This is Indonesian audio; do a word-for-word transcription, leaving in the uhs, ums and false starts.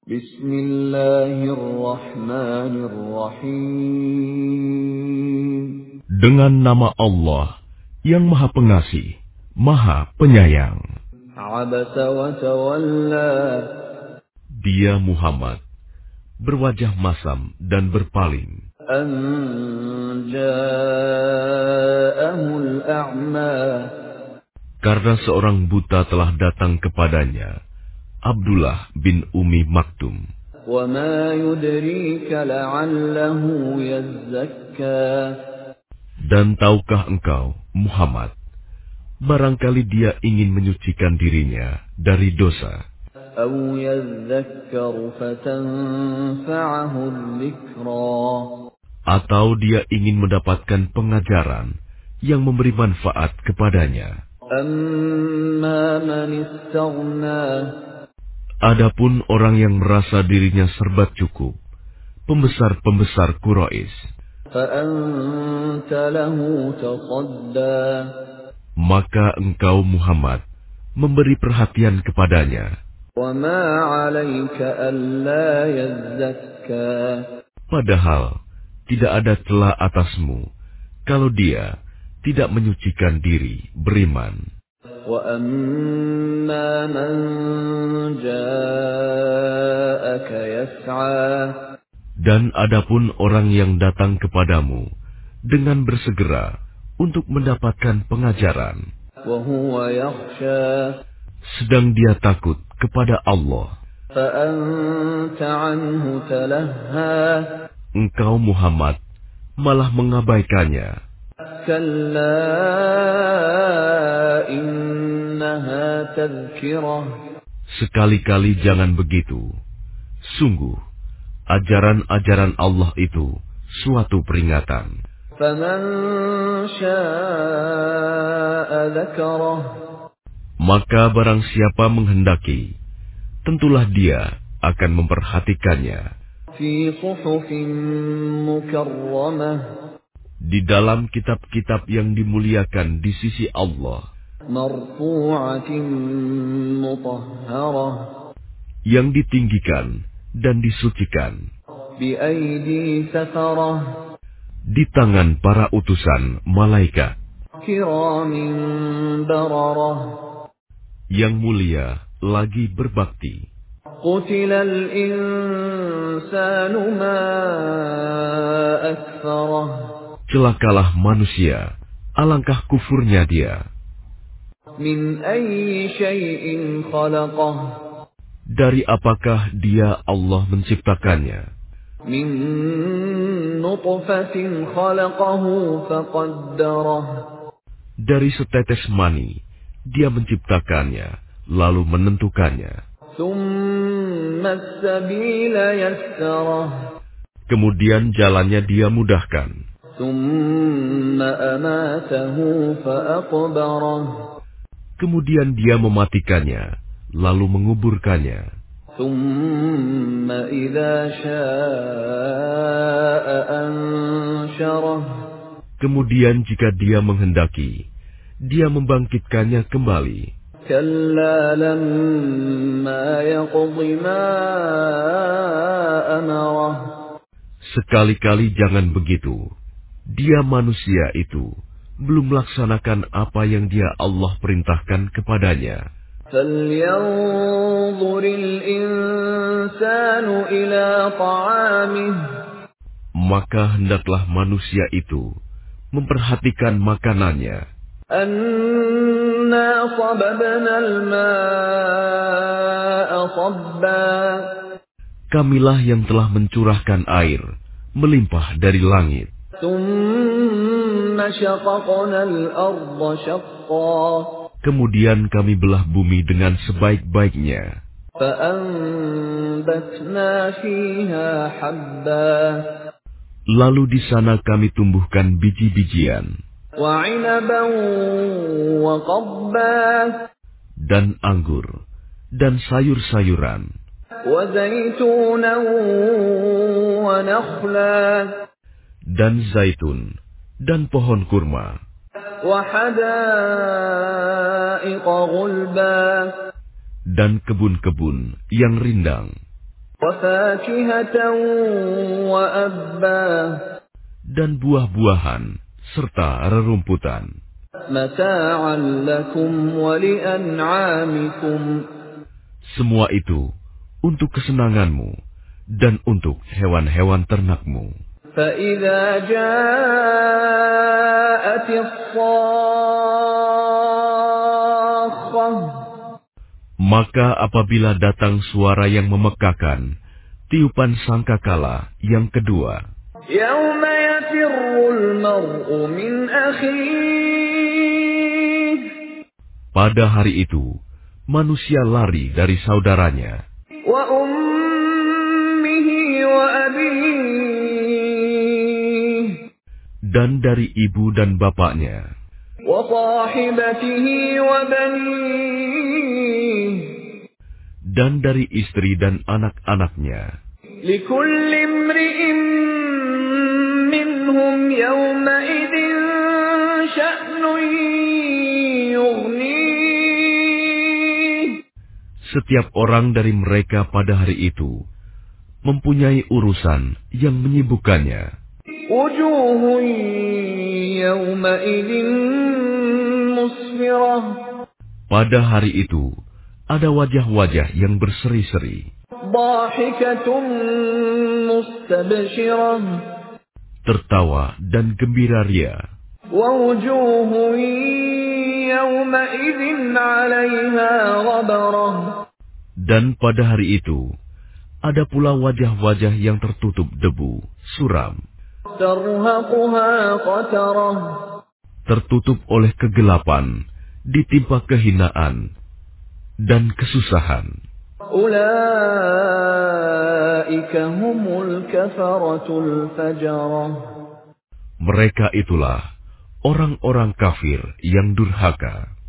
Bismillahirrahmanirrahim. Dengan nama Allah yang Maha Pengasih, Maha Penyayang. Abasa wa tawalla. Dia Muhammad berwajah masam dan berpaling. An ja'ahul a'ma. Karena seorang buta telah datang kepadanya, Abdullah bin Umi Maktum. Wa ma yudrika la'allahu yazzakka. Dan tahukah engkau, Muhammad, barangkali dia ingin menyucikan dirinya dari dosa, Aw yazzakkaru fatanfa'ahu dzikra. atau dia ingin mendapatkan pengajaran yang memberi manfaat kepadanya. Amma man istaghna. Adapun orang yang merasa dirinya serba cukup, pembesar-pembesar Quraisy, فأنت له تصدى. maka engkau Muhammad memberi perhatian kepadanya. وما عليك ألا يزكى. Padahal tidak ada celah atasmu kalau dia tidak menyucikan diri beriman. وأما من جاءك يسعى. Dan adapun orang yang datang kepadamu dengan bersegera untuk mendapatkan pengajaran, وهو يخشى. sedang dia takut kepada Allah, فأنت عنه تلهى. engkau Muhammad malah mengabaikannya. كلا إنها تذكرة. Sekali-kali jangan begitu. Sungguh, ajaran-ajaran Allah itu suatu peringatan. فمن شاء ذكره. Maka barang siapa menghendaki, tentulah dia akan memperhatikannya في صحف مكرمة. di dalam kitab-kitab yang dimuliakan di sisi Allah, مرفوعة مطهرة. yang ditinggikan dan disucikan بأيدي سفرة. di tangan para utusan malaikat كرام بررة. yang mulia lagi berbakti. قتل الإنسان ما أكفره. Celakalah manusia, alangkah kufurnya dia. من أي شيء خلقه. Dari apakah dia Allah menciptakannya? من نطفة خلقه فقدره. Dari setetes mani, dia menciptakannya, lalu menentukannya. ثم السبيل يسره. Kemudian jalannya dia mudahkan. ثم أماته فأقبره. Kemudian dia mematikannya, lalu menguburkannya. ثم إذا شاء أنشره. Kemudian jika dia menghendaki, dia membangkitkannya kembali. كلا لما يقض ما أمره. Sekali-kali jangan begitu. Dia manusia itu belum melaksanakan apa yang dia Allah perintahkan kepadanya. فلينظر الإنسان إلى طعامه. Maka hendaklah manusia itu memperhatikan makanannya. أنا صببنا الماء صبا. Kamilah yang telah mencurahkan air melimpah dari langit. ثم شققنا الأرض شقا. Kemudian kami belah bumi dengan sebaik-baiknya. فأنبتنا فيها حبا. Lalu di sana kami tumbuhkan biji-bijian وعنبا وقضبا. dan anggur dan sayur-sayuran وزيتونا ونخلا. dan zaitun dan pohon kurma وحدائق غلبا. dan kebun-kebun yang rindang. وَفَاكِهَةً وَأَبًّا dan buah-buahan serta rerumputan. مَتَاعًا لَكُمْ وَلِأَنْعَامِكُمْ Semua itu untuk kesenanganmu dan untuk hewan-hewan ternakmu. فَإِذَا جَاءَتِ الصَّاخَّةُ Maka apabila datang suara yang memekakan, tiupan sangkakala yang kedua, يَوْمَ يَفِرُّ الْمَرْءُ مِنْ أَخِيهِ pada hari itu manusia lari dari saudaranya وَأُمِّهِ وَأَبِيهِ dan dari ibu dan bapaknya وَصَاحِبَتِهِ وَبَنِيهِ dan dari istri dan anak-anaknya. لِكُلِّ امْرِئٍ مِّنْهُمْ يَوْمَئِذٍ شَأْنٌ يُغْنِيهِ Setiap orang dari mereka pada hari itu mempunyai urusan yang menyibukkannya. وُجُوهٌ يَوْمَئِذٍ مُّسْفِرَةٌ Pada hari itu ada wajah-wajah yang berseri-seri, ضَاحِكَةٌ مُّسْتَبْشِرَةٌ tertawa dan gembira ria. وَوُجُوهٌ يَوْمَئِذٍ عَلَيْهَا غَبَرَةٌ Dan pada hari itu ada pula wajah-wajah yang tertutup debu, suram, تَرْهَقُهَا قَتَرَةٌ tertutup oleh kegelapan, ditimpa kehinaan dan kesusahan. أُولَئِكَ هُمُ الْكَفَرَةُ الْفَجَرَةُ Mereka itulah orang-orang kafir yang durhaka.